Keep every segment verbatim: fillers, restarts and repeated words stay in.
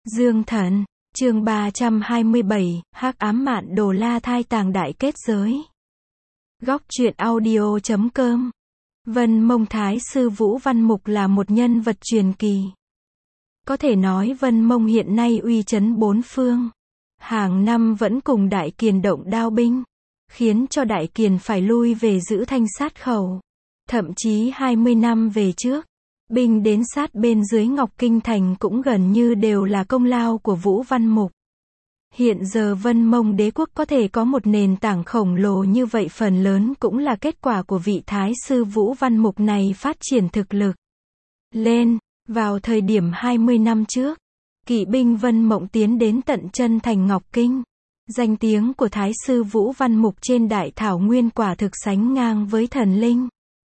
Dương Thần, chương ba trăm hai mươi bảy, Hắc ám mạn đồ La Thai tàng đại kết giới. Góc truyện audio chấm com. Vân Mông Thái sư Vũ Văn Mục là một nhân vật truyền kỳ. Có thể nói Vân Mông hiện nay uy chấn bốn phương. Hàng năm vẫn cùng Đại Kiền động đao binh, khiến cho Đại Kiền phải lui về giữ Thanh sát khẩu. Thậm chí hai mươi năm về trước, binh đến sát bên dưới Ngọc Kinh Thành cũng gần như đều là công lao của Vũ Văn Mục. Hiện giờ Vân Mông đế quốc có thể có một nền tảng khổng lồ như vậy phần lớn cũng là kết quả của vị Thái sư Vũ Văn Mục này phát triển thực lực lên. Vào thời điểm hai mươi năm trước, kỵ binh Vân Mộng tiến đến tận chân thành Ngọc Kinh. Danh tiếng của Thái sư Vũ Văn Mục trên đại thảo nguyên quả thực sánh ngang với thần linh,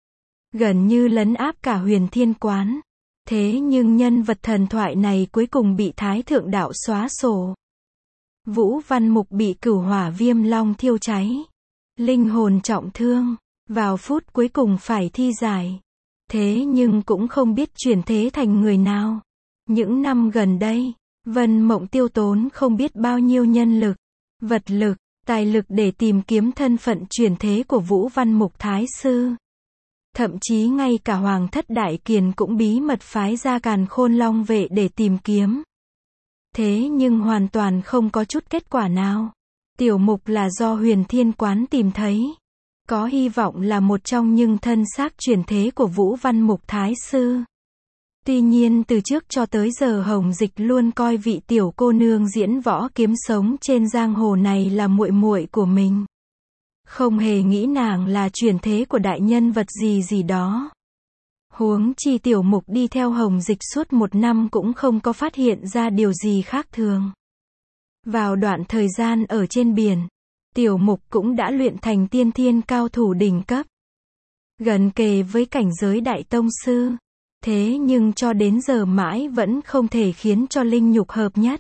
gần như lấn áp cả Huyền Thiên Quán. Thế nhưng nhân vật thần thoại này cuối cùng bị Thái thượng đạo xóa sổ. Vũ Văn Mục bị cửu hỏa viêm long thiêu cháy, linh hồn trọng thương, vào phút cuối cùng phải thi giải. Thế nhưng cũng không biết chuyển thế thành người nào. Những năm gần đây, Vân Mộng tiêu tốn không biết bao nhiêu nhân lực, vật lực, tài lực để tìm kiếm thân phận chuyển thế của Vũ Văn Mục Thái sư. Thậm chí ngay cả Hoàng thất Đại Kiền cũng bí mật phái ra Càn Khôn Long vệ để tìm kiếm. Thế nhưng hoàn toàn không có chút kết quả nào. Tiểu Mục là do Huyền Thiên Quán tìm thấy, có hy vọng là một trong những thân xác chuyển thế của Vũ Văn Mục Thái sư. Tuy nhiên từ trước cho tới giờ Hồng Dịch luôn coi vị tiểu cô nương diễn võ kiếm sống trên giang hồ này là muội muội của mình. Không hề nghĩ nàng là chuyển thế của đại nhân vật gì gì đó. Huống chi Tiểu Mục đi theo Hồng Dịch suốt một năm cũng không có phát hiện ra điều gì khác thường. Vào đoạn thời gian ở trên biển, Tiểu Mục cũng đã luyện thành tiên thiên cao thủ đỉnh cấp, gần kề với cảnh giới đại tông sư. Thế nhưng cho đến giờ mãi vẫn không thể khiến cho linh nhục hợp nhất.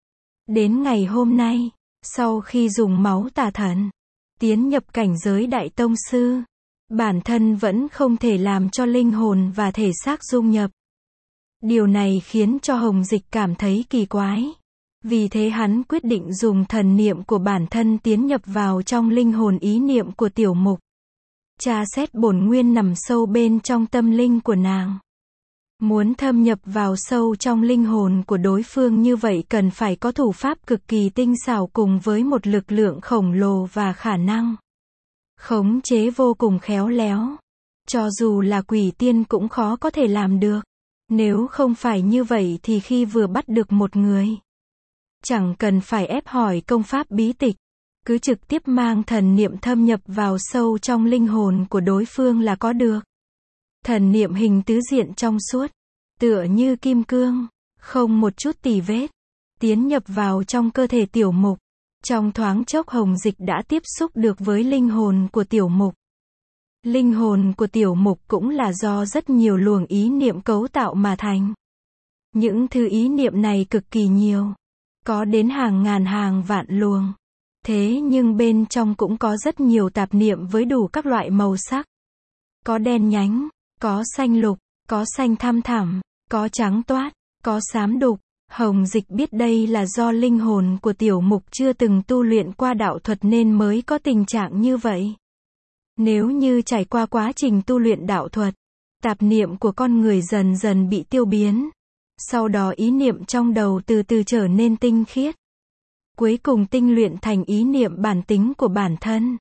Đến ngày hôm nay, sau khi dùng máu tà thần tiến nhập cảnh giới đại tông sư, bản thân vẫn không thể làm cho linh hồn và thể xác dung nhập. Điều này khiến cho Hồng Dịch cảm thấy kỳ quái. Vì thế hắn quyết định dùng thần niệm của bản thân tiến nhập vào trong linh hồn ý niệm của Tiểu Mục, tra xét bổn nguyên nằm sâu bên trong tâm linh của nàng. Muốn thâm nhập vào sâu trong linh hồn của đối phương như vậy cần phải có thủ pháp cực kỳ tinh xảo cùng với một lực lượng khổng lồ và khả năng khống chế vô cùng khéo léo. Cho dù là quỷ tiên cũng khó có thể làm được. Nếu không phải như vậy thì khi vừa bắt được một người, chẳng cần phải ép hỏi công pháp bí tịch, cứ trực tiếp mang thần niệm thâm nhập vào sâu trong linh hồn của đối phương là có được. Thần niệm hình tứ diện trong suốt, tựa như kim cương, không một chút tì vết, tiến nhập vào trong cơ thể Tiểu Mục. Trong thoáng chốc Hồng Dịch đã tiếp xúc được với linh hồn của Tiểu Mục. Linh hồn của Tiểu Mục cũng là do rất nhiều luồng ý niệm cấu tạo mà thành. Những thứ ý niệm này cực kỳ nhiều, có đến hàng ngàn hàng vạn luồng. Thế nhưng bên trong cũng có rất nhiều tạp niệm với đủ các loại màu sắc. Có đen nhánh, có xanh lục, có xanh thăm thẳm, có trắng toát, có xám đục. Hồng Dịch biết đây là do linh hồn của Tiểu Mục chưa từng tu luyện qua đạo thuật nên mới có tình trạng như vậy. Nếu như trải qua quá trình tu luyện đạo thuật, tạp niệm của con người dần dần bị tiêu biến. Sau đó ý niệm trong đầu từ từ trở nên tinh khiết. Cuối cùng tinh luyện thành ý niệm bản tính của bản thân.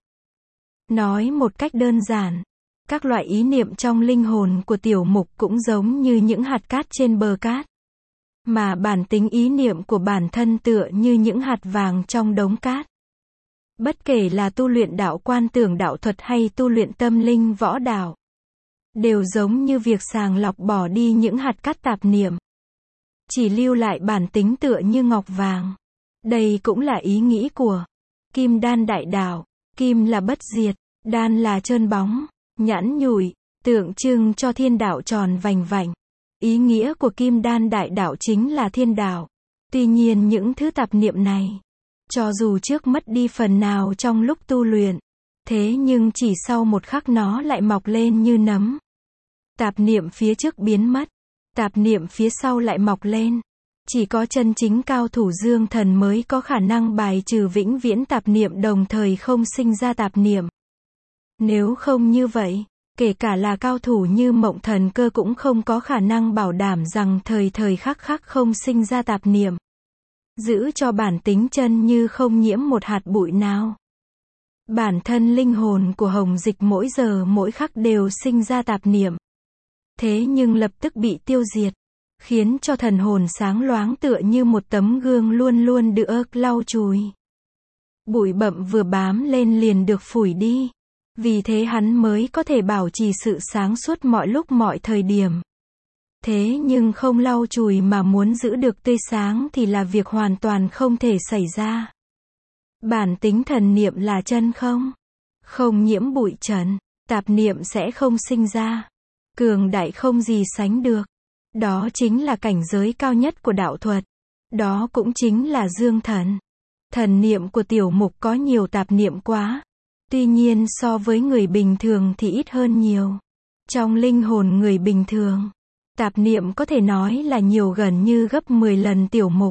Nói một cách đơn giản, các loại ý niệm trong linh hồn của Tiểu Mục cũng giống như những hạt cát trên bờ cát. Mà bản tính ý niệm của bản thân tựa như những hạt vàng trong đống cát. Bất kể là tu luyện đạo quan tưởng đạo thuật hay tu luyện tâm linh võ đạo, đều giống như việc sàng lọc bỏ đi những hạt cát tạp niệm, chỉ lưu lại bản tính tựa như ngọc vàng. Đây cũng là ý nghĩ của Kim Đan đại đạo. Kim là bất diệt, đan là trơn bóng, nhẵn nhụi, tượng trưng cho thiên đạo tròn vành vạnh. Ý nghĩa của Kim Đan đại đạo chính là thiên đạo. Tuy nhiên những thứ tạp niệm này, cho dù trước mất đi phần nào trong lúc tu luyện, thế nhưng chỉ sau một khắc nó lại mọc lên như nấm. Tạp niệm phía trước biến mất, tạp niệm phía sau lại mọc lên. Chỉ có chân chính cao thủ dương thần mới có khả năng bài trừ vĩnh viễn tạp niệm đồng thời không sinh ra tạp niệm. Nếu không như vậy, kể cả là cao thủ như Mộng Thần Cơ cũng không có khả năng bảo đảm rằng thời thời khắc khắc không sinh ra tạp niệm. Giữ cho bản tính chân như không nhiễm một hạt bụi nào. Bản thân linh hồn của Hồng Dịch mỗi giờ mỗi khắc đều sinh ra tạp niệm. Thế nhưng lập tức bị tiêu diệt, khiến cho thần hồn sáng loáng tựa như một tấm gương luôn luôn được lau chùi. Bụi bặm vừa bám lên liền được phủi đi. Vì thế hắn mới có thể bảo trì sự sáng suốt mọi lúc mọi thời điểm. Thế nhưng không lau chùi mà muốn giữ được tươi sáng thì là việc hoàn toàn không thể xảy ra. Bản tính thần niệm là chân không. Không nhiễm bụi trần, tạp niệm sẽ không sinh ra. Cường đại không gì sánh được. Đó chính là cảnh giới cao nhất của đạo thuật. Đó cũng chính là dương thần. Thần niệm của Tiểu Mục có nhiều tạp niệm quá. Tuy nhiên so với người bình thường thì ít hơn nhiều. Trong linh hồn người bình thường, tạp niệm có thể nói là nhiều gần như gấp mười lần Tiểu Mục.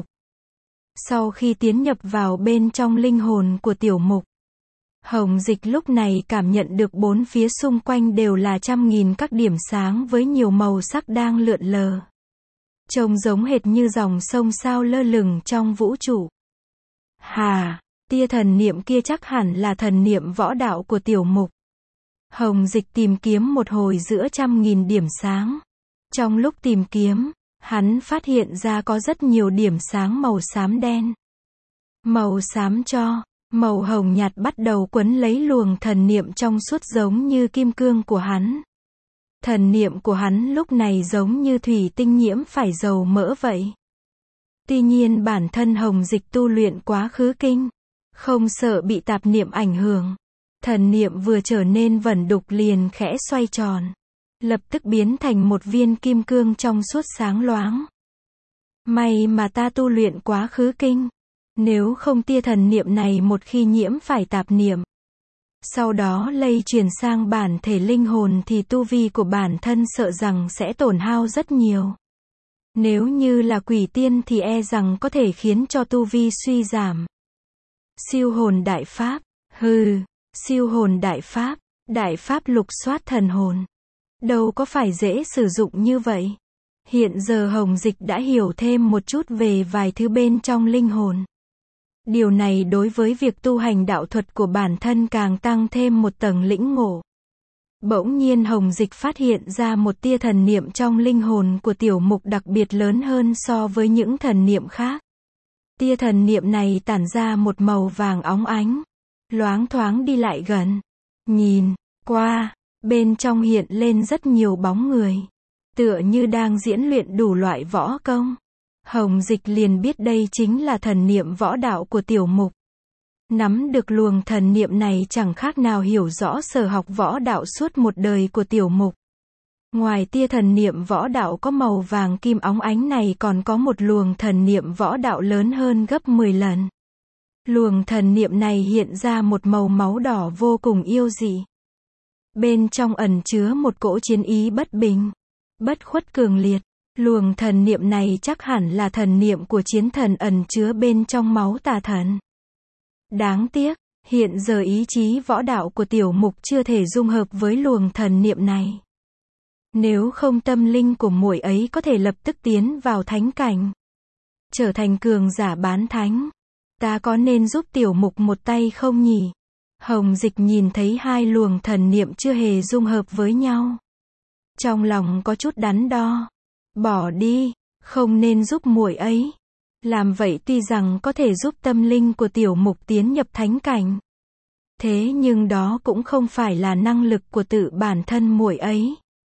Sau khi tiến nhập vào bên trong linh hồn của Tiểu Mục, Hồng Dịch lúc này cảm nhận được bốn phía xung quanh đều là trăm nghìn các điểm sáng với nhiều màu sắc đang lượn lờ. Trông giống hệt như dòng sông sao lơ lửng trong vũ trụ. Hà, tia thần niệm kia chắc hẳn là thần niệm võ đạo của Tiểu Mục. Hồng Dịch tìm kiếm một hồi giữa trăm nghìn điểm sáng. Trong lúc tìm kiếm, hắn phát hiện ra có rất nhiều điểm sáng màu xám đen, màu xám cho, màu hồng nhạt bắt đầu quấn lấy luồng thần niệm trong suốt giống như kim cương của hắn. Thần niệm của hắn lúc này giống như thủy tinh nhiễm phải dầu mỡ vậy. Tuy nhiên bản thân Hồng Dịch tu luyện quá khứ kinh, không sợ bị tạp niệm ảnh hưởng. Thần niệm vừa trở nên vẩn đục liền khẽ xoay tròn, lập tức biến thành một viên kim cương trong suốt sáng loáng. May mà ta tu luyện quá khứ kinh. Nếu không tia thần niệm này một khi nhiễm phải tạp niệm, sau đó lây truyền sang bản thể linh hồn thì tu vi của bản thân sợ rằng sẽ tổn hao rất nhiều. Nếu như là quỷ tiên thì e rằng có thể khiến cho tu vi suy giảm. Siêu hồn đại pháp, hừ, siêu hồn đại pháp, đại pháp lục soát thần hồn. Đâu có phải dễ sử dụng như vậy. Hiện giờ Hồng Dịch đã hiểu thêm một chút về vài thứ bên trong linh hồn. Điều này đối với việc tu hành đạo thuật của bản thân càng tăng thêm một tầng lĩnh ngộ. Bỗng nhiên Hồng Dịch phát hiện ra một tia thần niệm trong linh hồn của Tiểu Mục đặc biệt lớn hơn so với những thần niệm khác. Tia thần niệm này tản ra một màu vàng óng ánh, loáng thoáng đi lại gần. Nhìn qua, bên trong hiện lên rất nhiều bóng người, tựa như đang diễn luyện đủ loại võ công. Hồng Dịch liền biết đây chính là thần niệm võ đạo của Tiểu Mục. Nắm được luồng thần niệm này chẳng khác nào hiểu rõ sở học võ đạo suốt một đời của Tiểu Mục. Ngoài tia thần niệm võ đạo có màu vàng kim óng ánh này còn có một luồng thần niệm võ đạo lớn hơn gấp mười lần. Luồng thần niệm này hiện ra một màu máu đỏ vô cùng yêu dị. Bên trong ẩn chứa một cỗ chiến ý bất bình, bất khuất cường liệt. Luồng thần niệm này chắc hẳn là thần niệm của chiến thần ẩn chứa bên trong máu tà thần. Đáng tiếc, hiện giờ ý chí võ đạo của Tiểu Mục chưa thể dung hợp với luồng thần niệm này. Nếu không tâm linh của muội ấy có thể lập tức tiến vào thánh cảnh, trở thành cường giả bán thánh. Ta có nên giúp Tiểu Mục một tay không nhỉ? Hồng Dịch nhìn thấy hai luồng thần niệm chưa hề dung hợp với nhau. Trong lòng có chút đắn đo. Bỏ đi, không nên giúp muội ấy. Làm vậy tuy rằng có thể giúp tâm linh của Tiểu Mục tiến nhập thánh cảnh. Thế nhưng đó cũng không phải là năng lực của tự bản thân muội ấy.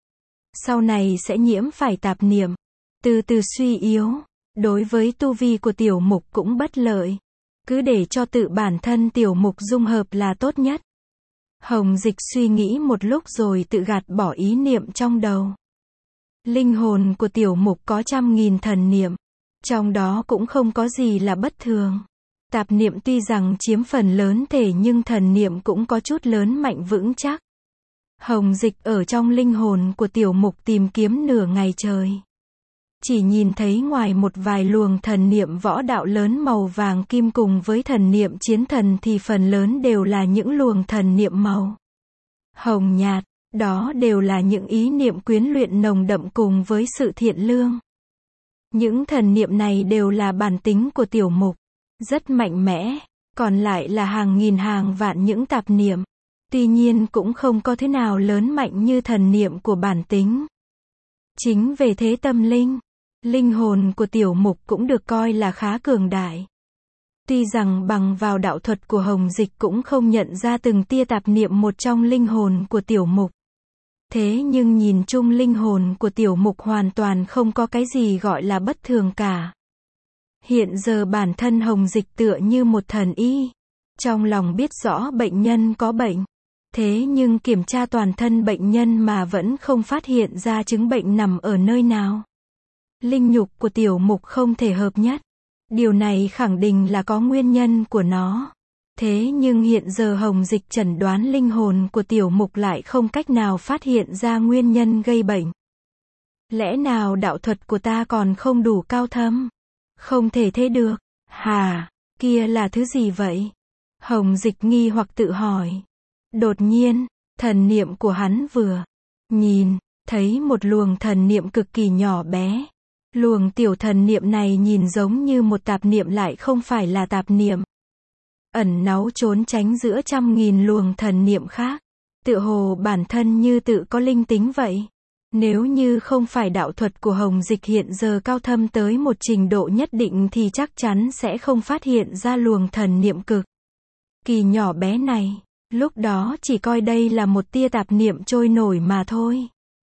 Sau này sẽ nhiễm phải tạp niệm, từ từ suy yếu. Đối với tu vi của Tiểu Mục cũng bất lợi. Cứ để cho tự bản thân Tiểu Mục dung hợp là tốt nhất. Hồng Dịch suy nghĩ một lúc rồi tự gạt bỏ ý niệm trong đầu. Linh hồn của Tiểu Mục có trăm nghìn thần niệm. Trong đó cũng không có gì là bất thường. Tạp niệm tuy rằng chiếm phần lớn thể nhưng thần niệm cũng có chút lớn mạnh vững chắc. Hồng Dịch ở trong linh hồn của Tiểu Mục tìm kiếm nửa ngày trời. chỉ nhìn thấy ngoài một vài luồng thần niệm võ đạo lớn màu vàng kim cùng với thần niệm chiến thần thì phần lớn đều là những luồng thần niệm màu hồng nhạt, đó đều là những ý niệm quyến luyện nồng đậm cùng với sự thiện lương. Những thần niệm này đều là bản tính của Tiểu Mục, rất mạnh mẽ, còn lại là hàng nghìn hàng vạn những tạp niệm. Tuy nhiên cũng không có thế nào lớn mạnh như thần niệm của bản tính. Chính về thế tâm linh, linh hồn của Tiểu Mục cũng được coi là khá cường đại. Tuy rằng bằng vào đạo thuật của Hồng Dịch cũng không nhận ra từng tia tạp niệm một trong linh hồn của Tiểu Mục. Thế nhưng nhìn chung linh hồn của Tiểu Mục hoàn toàn không có cái gì gọi là bất thường cả. Hiện giờ bản thân Hồng Dịch tựa như một thần y. Trong lòng biết rõ bệnh nhân có bệnh. Thế nhưng kiểm tra toàn thân bệnh nhân mà vẫn không phát hiện ra chứng bệnh nằm ở nơi nào. Linh nhục của Tiểu Mục không thể hợp nhất. Điều này khẳng định là có nguyên nhân của nó. Thế nhưng hiện giờ Hồng Dịch chẩn đoán linh hồn của Tiểu Mục lại không cách nào phát hiện ra nguyên nhân gây bệnh. Lẽ nào đạo thuật của ta còn không đủ cao thâm? Không thể thế được. Hà, kia là thứ gì vậy? Hồng Dịch nghi hoặc tự hỏi. Đột nhiên, thần niệm của hắn vừa nhìn, thấy một luồng thần niệm cực kỳ nhỏ bé. Luồng tiểu thần niệm này nhìn giống như một tạp niệm lại không phải là tạp niệm. Ẩn náu trốn tránh giữa trăm nghìn luồng thần niệm khác. Tựa hồ bản thân như tự có linh tính vậy. Nếu như không phải đạo thuật của Hồng Dịch hiện giờ cao thâm tới một trình độ nhất định thì chắc chắn sẽ không phát hiện ra luồng thần niệm cực kỳ nhỏ bé này. Lúc đó chỉ coi đây là một tia tạp niệm trôi nổi mà thôi.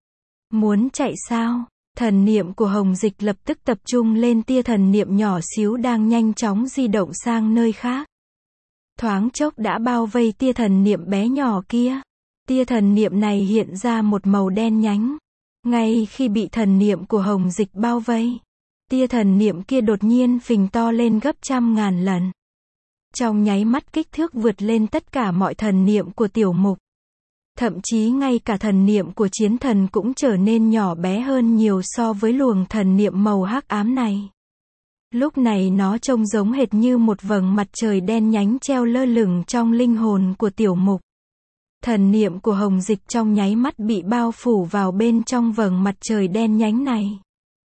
Muốn chạy sao? Thần niệm của Hồng Dịch lập tức tập trung lên tia thần niệm nhỏ xíu đang nhanh chóng di động sang nơi khác. Thoáng chốc đã bao vây tia thần niệm bé nhỏ kia. Tia thần niệm này hiện ra một màu đen nhánh. Ngay khi bị thần niệm của Hồng Dịch bao vây, tia thần niệm kia đột nhiên phình to lên gấp trăm ngàn lần. Trong nháy mắt kích thước vượt lên tất cả mọi thần niệm của Tiểu Mục. Thậm chí ngay cả thần niệm của chiến thần cũng trở nên nhỏ bé hơn nhiều so với luồng thần niệm màu hắc ám này. Lúc này nó trông giống hệt như một vầng mặt trời đen nhánh treo lơ lửng trong linh hồn của Tiểu Mục. Thần niệm của Hồng Dịch trong nháy mắt bị bao phủ vào bên trong vầng mặt trời đen nhánh này.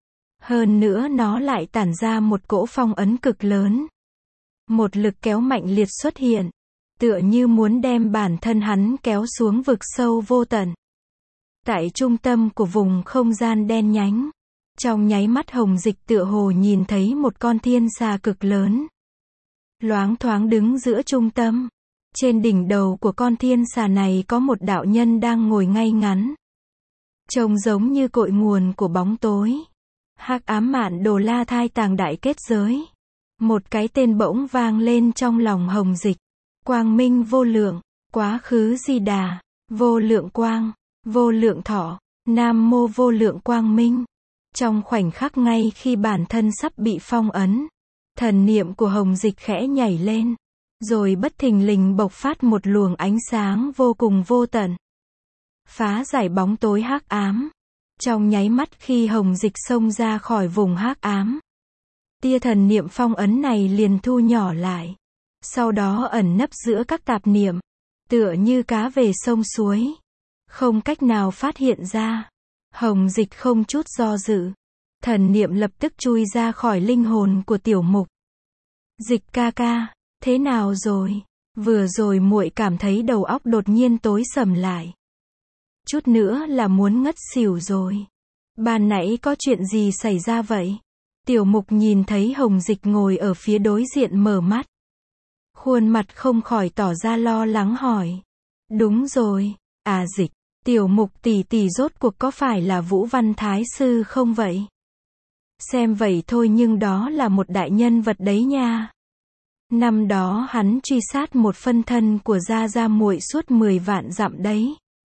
Hơn nữa nó lại tản ra một cỗ phong ấn cực lớn. Một lực kéo mạnh liệt xuất hiện, tựa như muốn đem bản thân hắn kéo xuống vực sâu vô tận. Tại trung tâm của vùng không gian đen nhánh, trong nháy mắt Hồng Dịch tựa hồ nhìn thấy một con thiên xà cực lớn. Loáng thoáng đứng giữa trung tâm. Trên đỉnh đầu của con thiên xà này có một đạo nhân đang ngồi ngay ngắn. Trông giống như cội nguồn của bóng tối. Hắc ám mạn đồ la thai tàng đại kết giới. Một cái tên bỗng vang lên trong lòng Hồng Dịch. Quang minh vô lượng, quá khứ di đà, vô lượng quang, vô lượng thọ, nam mô vô lượng quang minh. Trong khoảnh khắc ngay khi bản thân sắp bị phong ấn, thần niệm của Hồng Dịch khẽ nhảy lên. Rồi bất thình lình bộc phát một luồng ánh sáng vô cùng vô tận. Phá giải bóng tối hắc ám. Trong nháy mắt khi Hồng Dịch xông ra khỏi vùng hắc ám, tia thần niệm phong ấn này liền thu nhỏ lại. Sau đó ẩn nấp giữa các tạp niệm. Tựa như cá về sông suối. Không cách nào phát hiện ra. Hồng Dịch không chút do dự. Thần niệm lập tức chui ra khỏi linh hồn của Tiểu Mục. Dịch ca ca. Thế nào rồi? Vừa rồi muội cảm thấy đầu óc đột nhiên tối sầm lại. Chút nữa là muốn ngất xỉu rồi. Ban nãy có chuyện gì xảy ra vậy? Tiểu Mục nhìn thấy Hồng Dịch ngồi ở phía đối diện mở mắt. Khuôn mặt không khỏi tỏ ra lo lắng hỏi. Đúng rồi, à Dịch, Tiểu Mục tỷ tỷ rốt cuộc có phải là Vũ Văn Thái Sư không vậy? Xem vậy thôi nhưng đó là một đại nhân vật đấy nha. Năm đó hắn truy sát một phân thân của Gia Gia muội suốt mười vạn dặm đấy.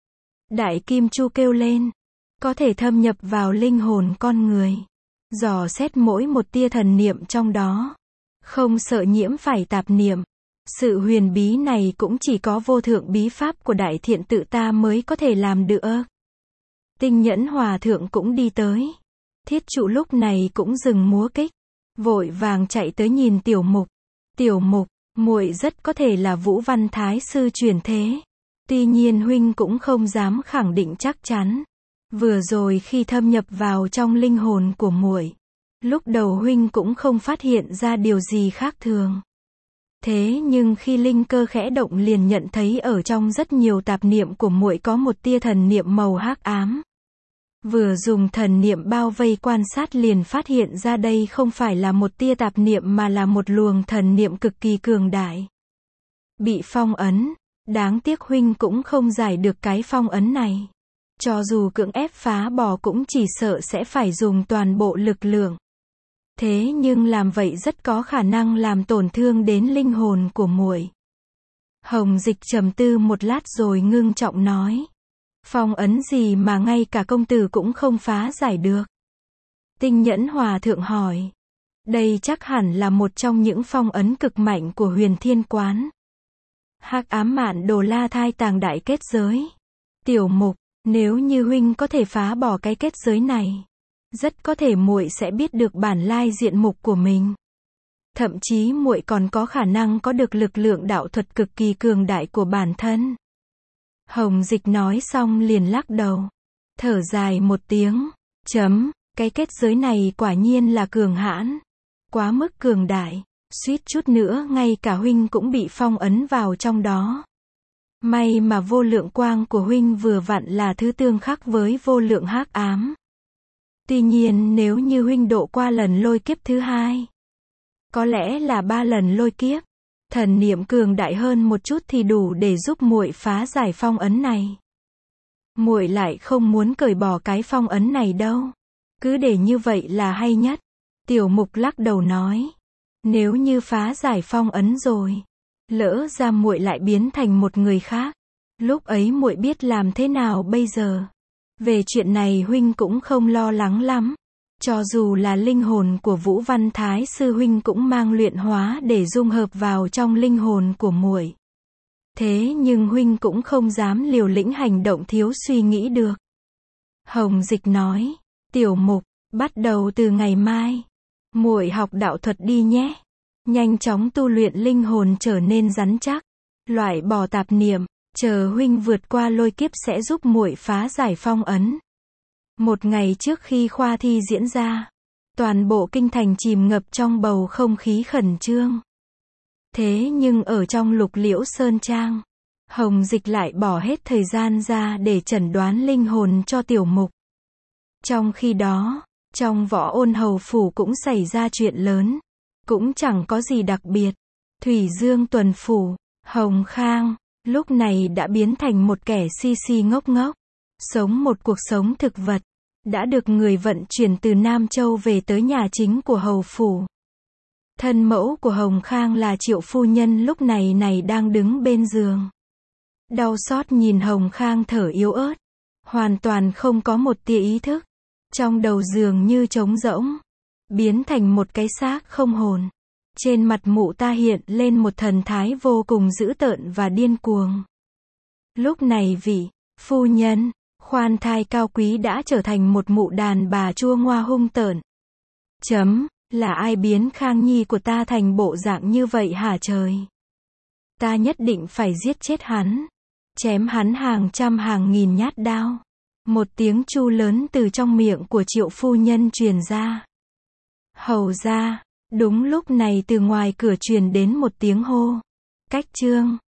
Đại Kim Chu kêu lên. Có thể thâm nhập vào linh hồn con người. Dò xét mỗi một tia thần niệm trong đó. Không sợ nhiễm phải tạp niệm. Sự huyền bí này cũng chỉ có vô thượng bí pháp của đại thiện tự ta mới có thể làm được. Tinh Nhẫn Hòa Thượng cũng đi tới. Thiết Trụ lúc này cũng dừng múa kích, vội vàng chạy tới nhìn Tiểu Mục. Tiểu Mục, muội rất có thể là Vũ Văn Thái sư chuyển thế. Tuy nhiên huynh cũng không dám khẳng định chắc chắn. Vừa rồi khi thâm nhập vào trong linh hồn của muội, lúc đầu huynh cũng không phát hiện ra điều gì khác thường. Thế nhưng khi linh cơ khẽ động liền nhận thấy ở trong rất nhiều tạp niệm của muội có một tia thần niệm màu hắc ám. Vừa dùng thần niệm bao vây quan sát liền phát hiện ra đây không phải là một tia tạp niệm mà là một luồng thần niệm cực kỳ cường đại. Bị phong ấn, đáng tiếc huynh cũng không giải được cái phong ấn này. Cho dù cưỡng ép phá bỏ cũng chỉ sợ sẽ phải dùng toàn bộ lực lượng. Thế nhưng làm vậy rất có khả năng làm tổn thương đến linh hồn của muội. Hồng Dịch trầm tư một lát rồi ngưng trọng nói. Phong ấn gì mà ngay cả công tử cũng không phá giải được? Tinh Nhẫn Hòa Thượng hỏi. Đây chắc hẳn là một trong những phong ấn cực mạnh của Huyền Thiên Quán. Hắc ám mạn đồ la thai tàng đại kết giới. Tiểu Mục, nếu như huynh có thể phá bỏ cái kết giới này, rất có thể muội sẽ biết được bản lai diện mục của mình. Thậm chí muội còn có khả năng có được lực lượng đạo thuật cực kỳ cường đại của bản thân. Hồng Dịch nói xong liền lắc đầu, thở dài một tiếng, chấm, cái kết giới này quả nhiên là cường hãn, quá mức cường đại, suýt chút nữa ngay cả huynh cũng bị phong ấn vào trong đó. May mà vô lượng quang của huynh vừa vặn là thứ tương khắc với vô lượng hắc ám. Tuy nhiên nếu như huynh độ qua lần lôi kiếp thứ hai, có lẽ là ba lần lôi kiếp, thần niệm cường đại hơn một chút thì đủ để giúp muội phá giải phong ấn này. Muội lại không muốn cởi bỏ cái phong ấn này đâu. Cứ để như vậy là hay nhất. Tiểu Mục lắc đầu nói. Nếu như phá giải phong ấn rồi, lỡ ra muội lại biến thành một người khác, lúc ấy muội biết làm thế nào bây giờ? Về chuyện này huynh cũng không lo lắng lắm. Cho dù là linh hồn của Vũ Văn Thái sư huynh cũng mang luyện hóa để dung hợp vào trong linh hồn của muội. Thế nhưng huynh cũng không dám liều lĩnh hành động thiếu suy nghĩ được. Hồng Dịch nói, Tiểu Mục, bắt đầu từ ngày mai, muội học đạo thuật đi nhé. Nhanh chóng tu luyện linh hồn trở nên rắn chắc, loại bỏ tạp niệm, chờ huynh vượt qua lôi kiếp sẽ giúp muội phá giải phong ấn. Một ngày trước khi khoa thi diễn ra, toàn bộ kinh thành chìm ngập trong bầu không khí khẩn trương. Thế nhưng ở trong Lục Liễu Sơn Trang, Hồng Dịch lại bỏ hết thời gian ra để chẩn đoán linh hồn cho Tiểu Mục. Trong khi đó, trong Võ Ôn Hầu Phủ cũng xảy ra chuyện lớn. Cũng chẳng có gì đặc biệt. Thủy Dương Tuần Phủ, Hồng Khang, lúc này đã biến thành một kẻ si si ngốc ngốc. Sống một cuộc sống thực vật. Đã được người vận chuyển từ Nam Châu về tới nhà chính của Hầu Phủ. Thân mẫu của Hồng Khang là Triệu phu nhân lúc này này đang đứng bên giường. Đau xót nhìn Hồng Khang thở yếu ớt. Hoàn toàn không có một tia ý thức. Trong đầu giường như trống rỗng. Biến thành một cái xác không hồn. Trên mặt mụ ta hiện lên một thần thái vô cùng dữ tợn và điên cuồng. Lúc này vị phu nhân, khoan thai cao quý đã trở thành một mụ đàn bà chua ngoa hung tợn. Chấm, là ai biến Khang Nhi của ta thành bộ dạng như vậy hả trời? Ta nhất định phải giết chết hắn. Chém hắn hàng trăm hàng nghìn nhát đao. Một tiếng chu lớn từ trong miệng của Triệu phu nhân truyền ra. Hầu ra, đúng lúc này từ ngoài cửa truyền đến một tiếng hô. Cách trương.